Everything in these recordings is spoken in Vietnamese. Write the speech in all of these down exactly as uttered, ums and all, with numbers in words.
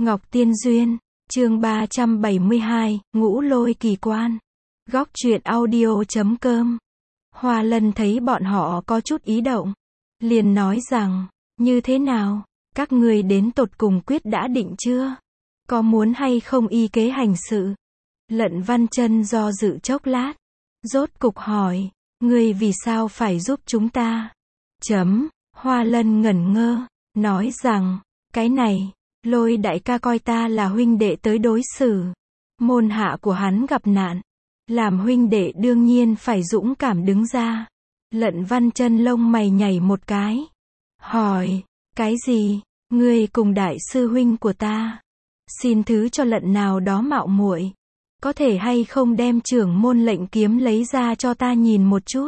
Ngọc Tiên Duyên, chương ba trăm bảy mươi hai, Ngũ Lôi Kỳ Quan. Góc truyện audio chấm com. Hoa Lân thấy bọn họ có chút ý động, liền nói rằng, như thế nào, các ngươi đến tột cùng quyết đã định chưa? Có muốn hay không y kế hành sự? Lận Văn Chân do dự chốc lát, rốt cục hỏi, ngươi vì sao phải giúp chúng ta? Chấm, Hoa Lân ngẩn ngơ, nói rằng, cái này, Lôi đại ca coi ta là huynh đệ tới đối xử. Môn hạ của hắn gặp nạn, làm huynh đệ đương nhiên phải dũng cảm đứng ra. Lận Văn Chân lông mày nhảy một cái, hỏi, cái gì? Ngươi cùng đại sư huynh của ta? Xin thứ cho Lận nào đó mạo muội, có thể hay không đem trưởng môn lệnh kiếm lấy ra cho ta nhìn một chút?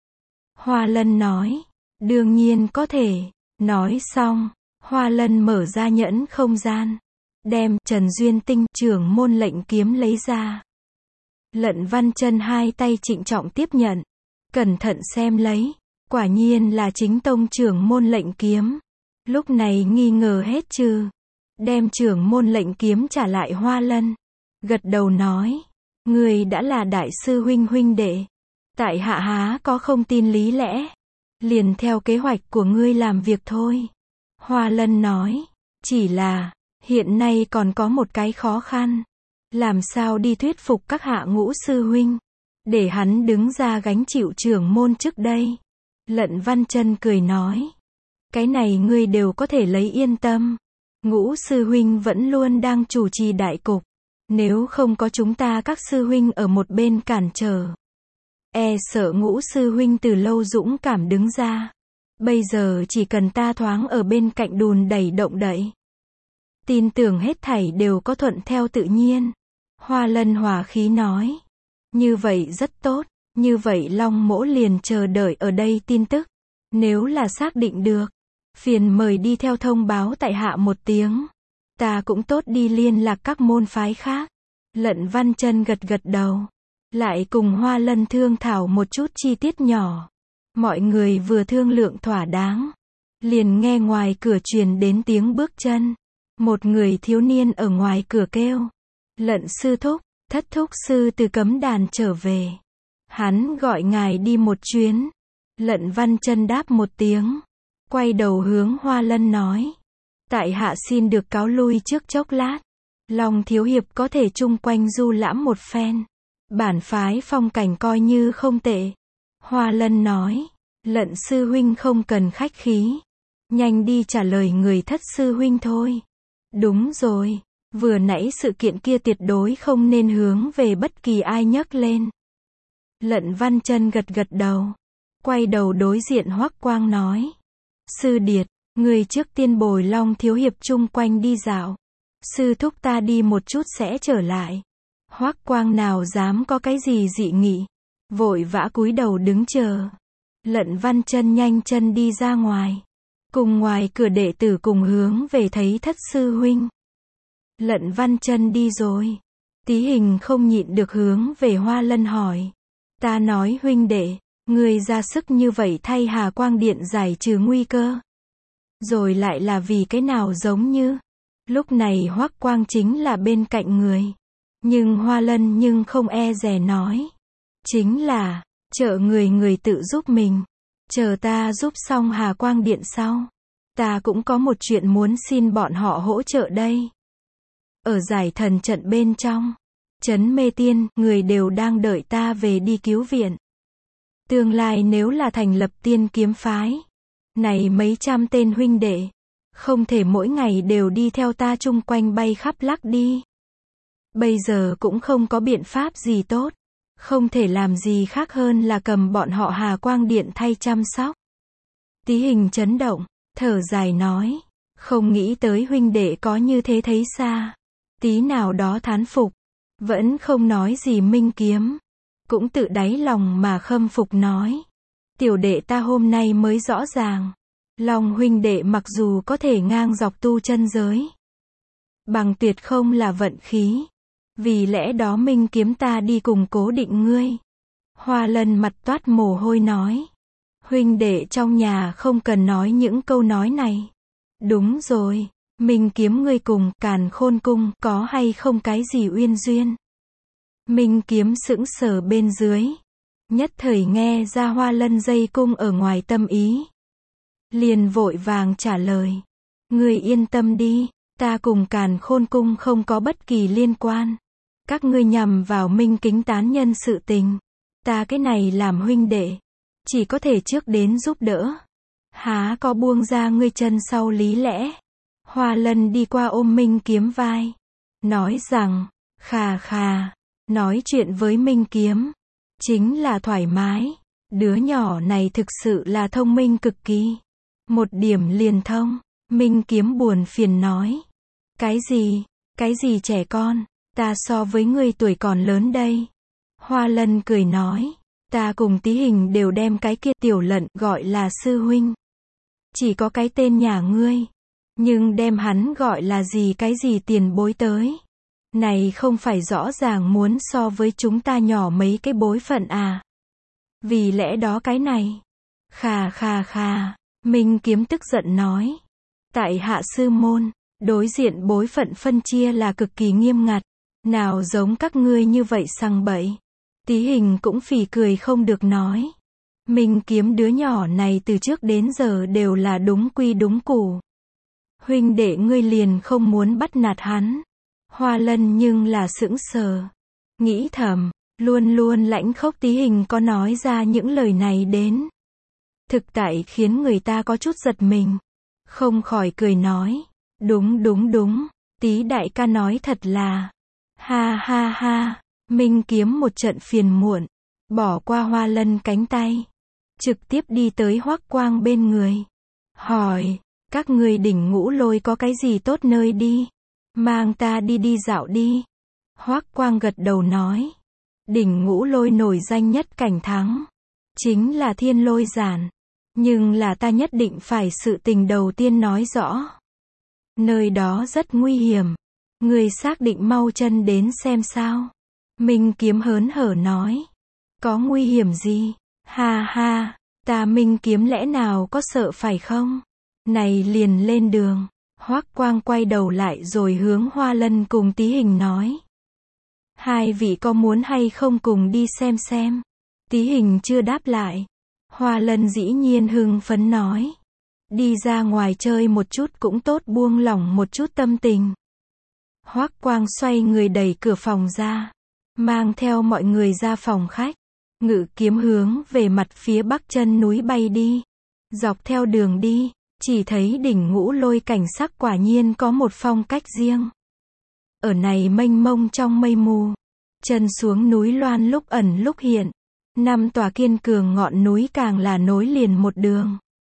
Hoa Lân nói, đương nhiên có thể. Nói xong, Hoa Lân mở ra nhẫn không gian, đem Trần Duyên Tinh trưởng môn lệnh kiếm lấy ra. Lận Văn Chân hai tay trịnh trọng tiếp nhận, cẩn thận xem lấy, quả nhiên là chính tông trưởng môn lệnh kiếm. Lúc này nghi ngờ hết trừ, đem trưởng môn lệnh kiếm trả lại Hoa Lân, gật đầu nói, ngươi đã là đại sư huynh huynh đệ, tại hạ há có không tin lý lẽ, liền theo kế hoạch của ngươi làm việc thôi. Hoa Lân nói, chỉ là, hiện nay còn có một cái khó khăn, làm sao đi thuyết phục các hạ ngũ sư huynh, để hắn đứng ra gánh chịu trưởng môn trước đây. Lận Văn Chân cười nói, cái này ngươi đều có thể lấy yên tâm, ngũ sư huynh vẫn luôn đang chủ trì đại cục, nếu không có chúng ta các sư huynh ở một bên cản trở, e sợ ngũ sư huynh từ lâu dũng cảm đứng ra. Bây giờ chỉ cần ta thoáng ở bên cạnh đùn đẩy động đậy, tin tưởng hết thảy đều có thuận theo tự nhiên. Hoa Lân hòa khí nói, như vậy rất tốt, như vậy Long Mỗ liền chờ đợi ở đây tin tức, nếu là xác định được, phiền mời đi theo thông báo tại hạ một tiếng, ta cũng tốt đi liên lạc các môn phái khác. Lận Văn Chân gật gật đầu, lại cùng Hoa Lân thương thảo một chút chi tiết nhỏ. Mọi người vừa thương lượng thỏa đáng, liền nghe ngoài cửa truyền đến tiếng bước chân. Một người thiếu niên ở ngoài cửa kêu, Lận sư thúc, Thất thúc sư từ cấm đàn trở về, hắn gọi ngài đi một chuyến. Lận Văn Chân đáp một tiếng, quay đầu hướng Hoa Lân nói, tại hạ xin được cáo lui trước chốc lát, Long thiếu hiệp có thể chung quanh du lãm một phen, bản phái phong cảnh coi như không tệ. Hoa Lân nói, Lận sư huynh không cần khách khí, nhanh đi trả lời người Thất sư huynh thôi. Đúng rồi, vừa nãy sự kiện kia tuyệt đối không nên hướng về bất kỳ ai nhắc lên. Lận Văn Chân gật gật đầu, quay đầu đối diện Hoắc Quang nói, sư điệt, người trước tiên bồi Long thiếu hiệp chung quanh đi dạo, sư thúc ta đi một chút sẽ trở lại. Hoắc Quang nào dám có cái gì dị nghị, vội vã cúi đầu đứng chờ. Lận Văn Chân nhanh chân đi ra ngoài, cùng ngoài cửa đệ tử cùng hướng về thấy Thất sư huynh. Lận Văn Chân đi rồi, Tí Hình không nhịn được hướng về Hoa Lân hỏi, ta nói huynh đệ, người ra sức như vậy thay Hà Quang Điện giải trừ nguy cơ, rồi lại là vì cái nào? Giống như lúc này Hoắc Quang chính là bên cạnh người, nhưng Hoa Lân nhưng không e dè nói, chính là trợ người người tự giúp mình, chờ ta giúp xong Hà Quang Điện sau, ta cũng có một chuyện muốn xin bọn họ hỗ trợ đây. Ở giải thần trận bên trong, trấn Mê Tiên, người đều đang đợi ta về đi cứu viện. Tương lai nếu là thành lập tiên kiếm phái, này mấy trăm tên huynh đệ, không thể mỗi ngày đều đi theo ta chung quanh bay khắp lắc đi. Bây giờ cũng không có biện pháp gì tốt, không thể làm gì khác hơn là cầm bọn họ Hà Quang Điện thay chăm sóc. Tí Hình chấn động, thở dài nói, không nghĩ tới huynh đệ có như thế thấy xa. Tí nào đó thán phục, vẫn không nói gì Minh Kiếm, cũng tự đáy lòng mà khâm phục nói, tiểu đệ ta hôm nay mới rõ ràng, Long huynh đệ mặc dù có thể ngang dọc tu chân giới, bằng tuyệt không là vận khí, vì lẽ đó Minh Kiếm ta đi cùng cố định ngươi. Hoa Lân mặt toát mồ hôi nói, huynh đệ trong nhà không cần nói những câu nói này. Đúng rồi, Minh Kiếm ngươi cùng Càn Khôn cung có hay không cái gì uyên duyên? Minh Kiếm sững sờ bên dưới. Nhất thời nghe ra Hoa Lân dây cung ở ngoài tâm ý. Liền vội vàng trả lời. Ngươi yên tâm đi, ta cùng Càn Khôn cung không có bất kỳ liên quan. Các ngươi nhằm vào Minh Kính tán nhân sự tình. Ta cái này làm huynh đệ. Chỉ có thể trước đến giúp đỡ. Há có buông ra ngươi chân sau lý lẽ. Hoa Lân đi qua ôm Minh Kiếm vai. Nói rằng, khà khà, nói chuyện với Minh Kiếm. Chính là thoải mái. Đứa nhỏ này thực sự là thông minh cực kỳ. Một điểm liền thông. Minh Kiếm buồn phiền nói. Cái gì, cái gì trẻ con, ta so với ngươi tuổi còn lớn đây. Hoa Lân cười nói. Ta cùng Tí Hình đều đem cái kia tiểu lận gọi là sư huynh. Chỉ có cái tên nhà ngươi. Nhưng đem hắn gọi là gì cái gì tiền bối tới. Này không phải rõ ràng muốn so với chúng ta nhỏ mấy cái bối phận à. Vì lẽ đó cái này. Khà khà khà. Minh Kiếm tức giận nói. Tại hạ sư môn, đối diện bối phận phân chia là cực kỳ nghiêm ngặt. Nào giống các ngươi như vậy sằng bậy. Tí Hình cũng phì cười không được nói. Minh Kiếm đứa nhỏ này từ trước đến giờ đều là đúng quy đúng củ. Huynh đệ ngươi liền không muốn bắt nạt hắn. Hoa Lân nhưng là sững sờ. Nghĩ thầm, luôn luôn lãnh khốc Tí Hình có nói ra những lời này đến. Thực tại khiến người ta có chút giật mình. Không khỏi cười nói. Đúng đúng đúng, Tí đại ca nói thật là. Ha ha ha, Minh Kiếm một trận phiền muộn. Bỏ qua Hoa Lân cánh tay. Trực tiếp đi tới Hoắc Quang bên người. Hỏi, các người đỉnh Ngũ Lôi có cái gì tốt nơi đi? Mang ta đi đi dạo đi. Hoắc Quang gật đầu nói. Đỉnh Ngũ Lôi nổi danh nhất cảnh thắng. Chính là Thiên Lôi Giản. Nhưng là ta nhất định phải sự tình đầu tiên nói rõ. Nơi đó rất nguy hiểm. Người xác định mau chân đến xem sao. Minh Kiếm hớn hở nói. Có nguy hiểm gì? Ha ha, ta Minh Kiếm lẽ nào có sợ phải không? Này liền lên đường. Hoắc Quang quay đầu lại rồi hướng Hoa Lân cùng Tí Hình nói. Hai vị có muốn hay không cùng đi xem xem? Tí Hình chưa đáp lại. Hoa Lân dĩ nhiên hưng phấn nói. Đi ra ngoài chơi một chút cũng tốt buông lỏng một chút tâm tình. Hoắc Quang xoay người đẩy cửa phòng ra. Mang theo mọi người ra phòng khách. Ngự kiếm hướng về mặt phía bắc chân núi bay đi. Dọc theo đường đi, chỉ thấy đỉnh Ngũ Lôi cảnh sắc quả nhiên có một phong cách riêng. Ở này mênh mông trong mây mù. Chân xuống núi loan lúc ẩn lúc hiện. Năm tòa kiên cường ngọn núi càng là nối liền một đường.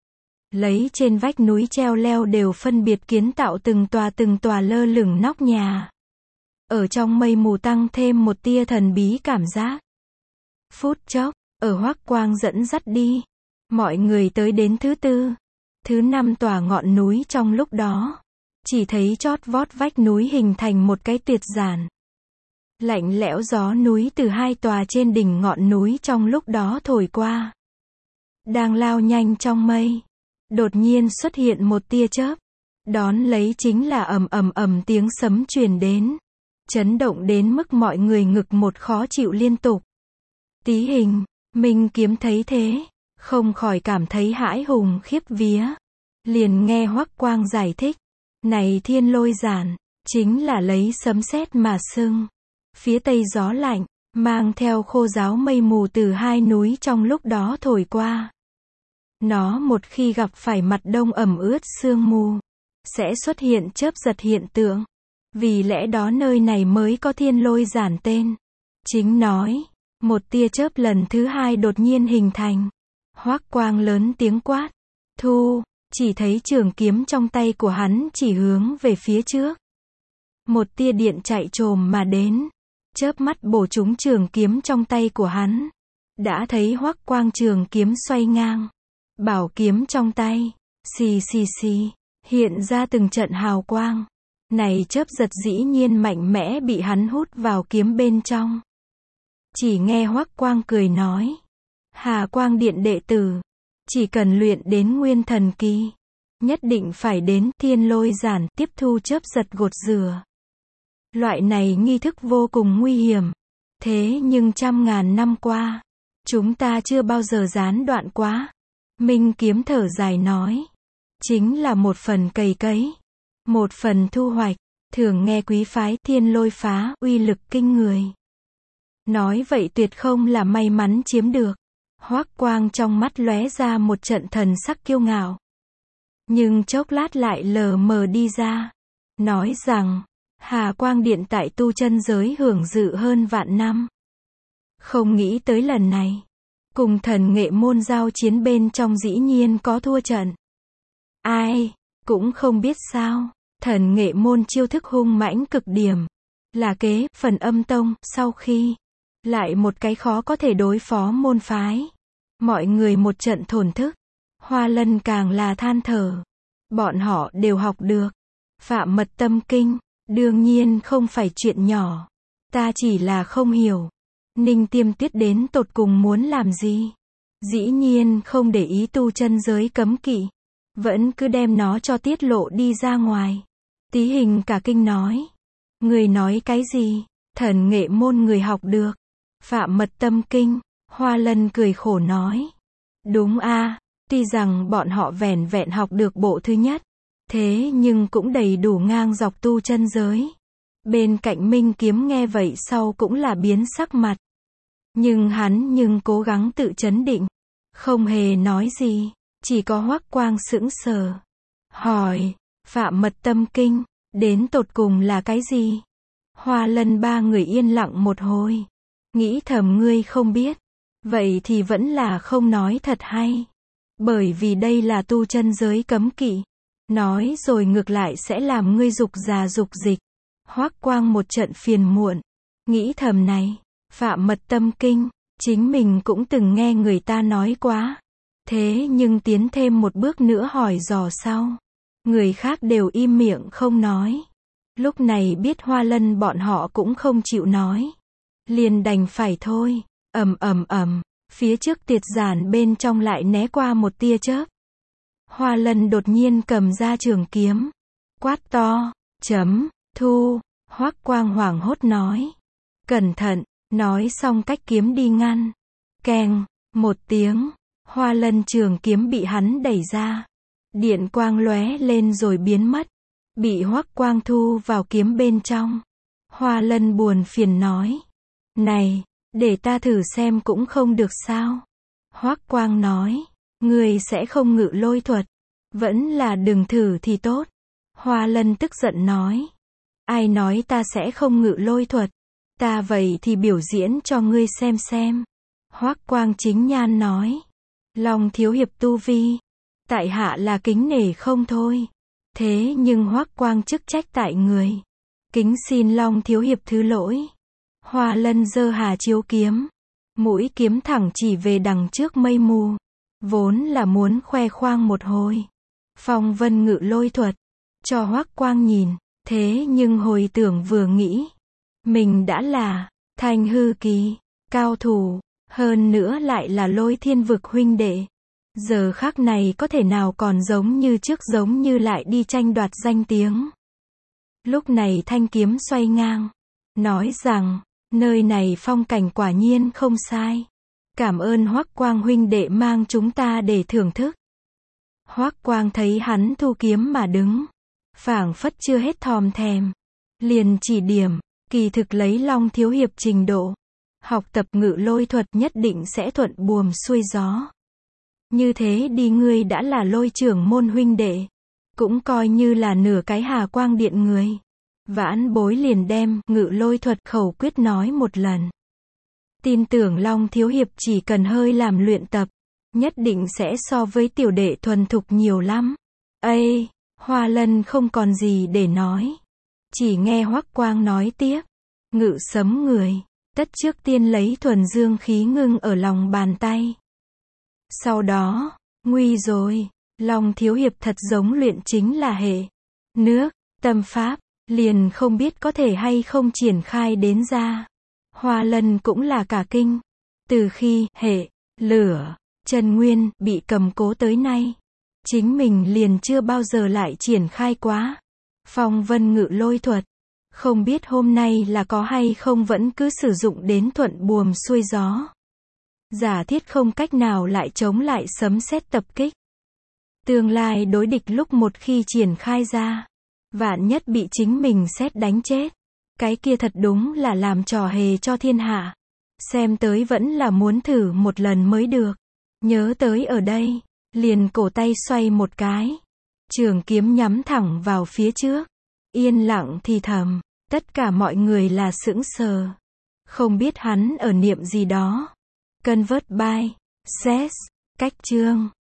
Lấy trên vách núi treo leo đều phân biệt kiến tạo từng tòa từng tòa lơ lửng nóc nhà. Ở trong mây mù tăng thêm một tia thần bí cảm giác. Phút chốc, ở Hoắc Quang dẫn dắt đi. Mọi người tới đến thứ tư, thứ năm tòa ngọn núi trong lúc đó. Chỉ thấy chót vót vách núi hình thành một cái tuyệt giản. Lạnh lẽo gió núi từ hai tòa trên đỉnh ngọn núi trong lúc đó thổi qua. Đang lao nhanh trong mây. Đột nhiên xuất hiện một tia chớp. Đón lấy chính là ầm ầm ầm tiếng sấm truyền đến. Chấn động đến mức mọi người ngực một khó chịu liên tục. Tí Hình, Minh Kiếm thấy thế. Không khỏi cảm thấy hãi hùng khiếp vía. Liền nghe Hoắc Quang giải thích. Này Thiên Lôi Giản, chính là lấy sấm sét mà xưng. Phía tây gió lạnh, mang theo khô ráo mây mù từ hai núi trong lúc đó thổi qua. Nó một khi gặp phải mặt đông ẩm ướt sương mù, sẽ xuất hiện chớp giật hiện tượng. Vì lẽ đó nơi này mới có Thiên Lôi Giản tên. Chính nói, một tia chớp lần thứ hai đột nhiên hình thành. Hoắc Quang lớn tiếng quát. Thu, chỉ thấy trường kiếm trong tay của hắn chỉ hướng về phía trước. Một tia điện chạy trồm mà đến. Chớp mắt bổ trúng trường kiếm trong tay của hắn. Đã thấy Hoắc Quang trường kiếm xoay ngang. Bảo kiếm trong tay, xì xì xì, hiện ra từng trận hào quang. Này chớp giật dĩ nhiên mạnh mẽ bị hắn hút vào kiếm bên trong. Chỉ nghe Hoắc Quang cười nói. Hà Quang Điện đệ tử, chỉ cần luyện đến Nguyên Thần Kỳ, nhất định phải đến thiên lôi giản tiếp thu chớp giật gột rửa. Loại này nghi thức vô cùng nguy hiểm. Thế nhưng trăm ngàn năm qua, chúng ta chưa bao giờ gián đoạn quá. Minh Kiếm thở dài nói. Chính là một phần cày cấy, một phần thu hoạch. Thường nghe quý phái thiên lôi phá uy lực kinh người. Nói vậy tuyệt không là may mắn chiếm được. Hoắc Quang trong mắt lóe ra một trận thần sắc kiêu ngạo. Nhưng chốc lát lại lờ mờ đi ra. Nói rằng, Hà Quang Điện tại tu chân giới hưởng dự hơn vạn năm. Không nghĩ tới lần này, cùng thần nghệ môn giao chiến bên trong dĩ nhiên có thua trận. Ai, cũng không biết sao, thần nghệ môn chiêu thức hung mãnh cực điểm. Là kế, phần âm tông, sau khi, lại một cái khó có thể đối phó môn phái. Mọi người một trận thổn thức. Hoa Lân càng là than thở. Bọn họ đều học được. Phạm mật tâm kinh, đương nhiên không phải chuyện nhỏ. Ta chỉ là không hiểu. Ninh Tiêm Tuyết đến tột cùng muốn làm gì? Dĩ nhiên không để ý tu chân giới cấm kỵ. Vẫn cứ đem nó cho tiết lộ đi ra ngoài. Tí Hình cả kinh nói. Người nói cái gì? Thần nghệ môn người học được. Phạm mật tâm kinh. Hoa Lân cười khổ nói. Đúng a, tuy rằng bọn họ vẻn vẹn học được bộ thứ nhất. Thế nhưng cũng đầy đủ ngang dọc tu chân giới. Bên cạnh Minh Kiếm nghe vậy sau cũng là biến sắc mặt. Nhưng hắn nhưng cố gắng tự trấn định. Không hề nói gì. Chỉ có Hoắc Quang sững sờ. Hỏi, Phạm mật tâm kinh, đến tột cùng là cái gì? Hoa Lân ba người yên lặng một hồi. Nghĩ thầm ngươi không biết. Vậy thì vẫn là không nói thật hay. Bởi vì đây là tu chân giới cấm kỵ. Nói rồi ngược lại sẽ làm ngươi dục già dục dịch. Hoắc Quang một trận phiền muộn. Nghĩ thầm này, Phạm mật tâm kinh, chính mình cũng từng nghe người ta nói quá. Thế nhưng tiến thêm một bước nữa hỏi dò sau. Người khác đều im miệng không nói. Lúc này biết Hoa Lân bọn họ cũng không chịu nói. Liền đành phải thôi. Ầm ầm ầm, phía trước tiệt giản bên trong lại né qua một tia chớp. Hoa Lân đột nhiên cầm ra trường kiếm. Quát to, chấm, thu. Hoắc Quang hoảng hốt nói. Cẩn thận, nói xong cách kiếm đi ngăn. Keng, một tiếng. Hoa Lân trường kiếm bị hắn đẩy ra. Điện quang lóe lên rồi biến mất. Bị Hoắc Quang thu vào kiếm bên trong. Hoa Lân buồn phiền nói. Này, để ta thử xem cũng không được sao. Hoắc Quang nói. Người sẽ không ngự lôi thuật. Vẫn là đừng thử thì tốt. Hoa Lân tức giận nói. Ai nói ta sẽ không ngự lôi thuật. Ta vậy thì biểu diễn cho ngươi xem xem. Hoắc Quang chính nhan nói. Long thiếu hiệp tu vi. Tại hạ là kính nể không thôi. Thế nhưng Hoắc Quang chức trách tại người. Kính xin Long thiếu hiệp thứ lỗi. Hoa Lân giơ Hà Chiếu kiếm. Mũi kiếm thẳng chỉ về đằng trước mây mù. Vốn là muốn khoe khoang một hồi. Phong vân ngự lôi thuật. Cho Hoắc Quang nhìn. Thế nhưng hồi tưởng vừa nghĩ. Mình đã là Thanh hư kỳ. Cao thủ. Hơn nữa lại là Lôi Thiên vực huynh đệ. Giờ khắc này có thể nào còn giống như trước, giống như lại đi tranh đoạt danh tiếng. Lúc này thanh kiếm xoay ngang. Nói rằng, nơi này phong cảnh quả nhiên không sai. Cảm ơn Hoắc Quang huynh đệ mang chúng ta để thưởng thức. Hoắc Quang thấy hắn thu kiếm mà đứng. Phảng phất chưa hết thòm thèm. Liền chỉ điểm, kỳ thực lấy Long thiếu hiệp trình độ. Học tập ngự lôi thuật nhất định sẽ thuận buồm xuôi gió. Như thế đi ngươi đã là Lôi trưởng môn huynh đệ. Cũng coi như là nửa cái Hà Quang Điện người. Vãn bối liền đem ngự lôi thuật khẩu quyết nói một lần. Tin tưởng Long thiếu hiệp chỉ cần hơi làm luyện tập. Nhất định sẽ so với tiểu đệ thuần thục nhiều lắm. Ây, Hoa Lân không còn gì để nói. Chỉ nghe Hoắc Quang nói tiếp. Ngự sấm người. Tất trước tiên lấy thuần dương khí ngưng ở lòng bàn tay. Sau đó, nguy rồi, Long thiếu hiệp thật giống luyện chính là hệ nước, tâm pháp, liền không biết có thể hay không triển khai đến ra. Hoa Lân cũng là cả kinh. Từ khi hệ lửa, Trần Nguyên bị cầm cố tới nay, chính mình liền chưa bao giờ lại triển khai quá. Phong vân ngự lôi thuật. Không biết hôm nay là có hay không vẫn cứ sử dụng đến thuận buồm xuôi gió. Giả thiết không cách nào lại chống lại sấm sét tập kích. Tương lai đối địch lúc một khi triển khai ra. Vạn nhất bị chính mình sét đánh chết. Cái kia thật đúng là làm trò hề cho thiên hạ. Xem tới vẫn là muốn thử một lần mới được. Nhớ tới ở đây. Liền cổ tay xoay một cái. Trường kiếm nhắm thẳng vào phía trước. Yên lặng thì thầm. Tất cả mọi người là sững sờ. Không biết hắn ở niệm gì đó. Convert by. Says. Cách chương.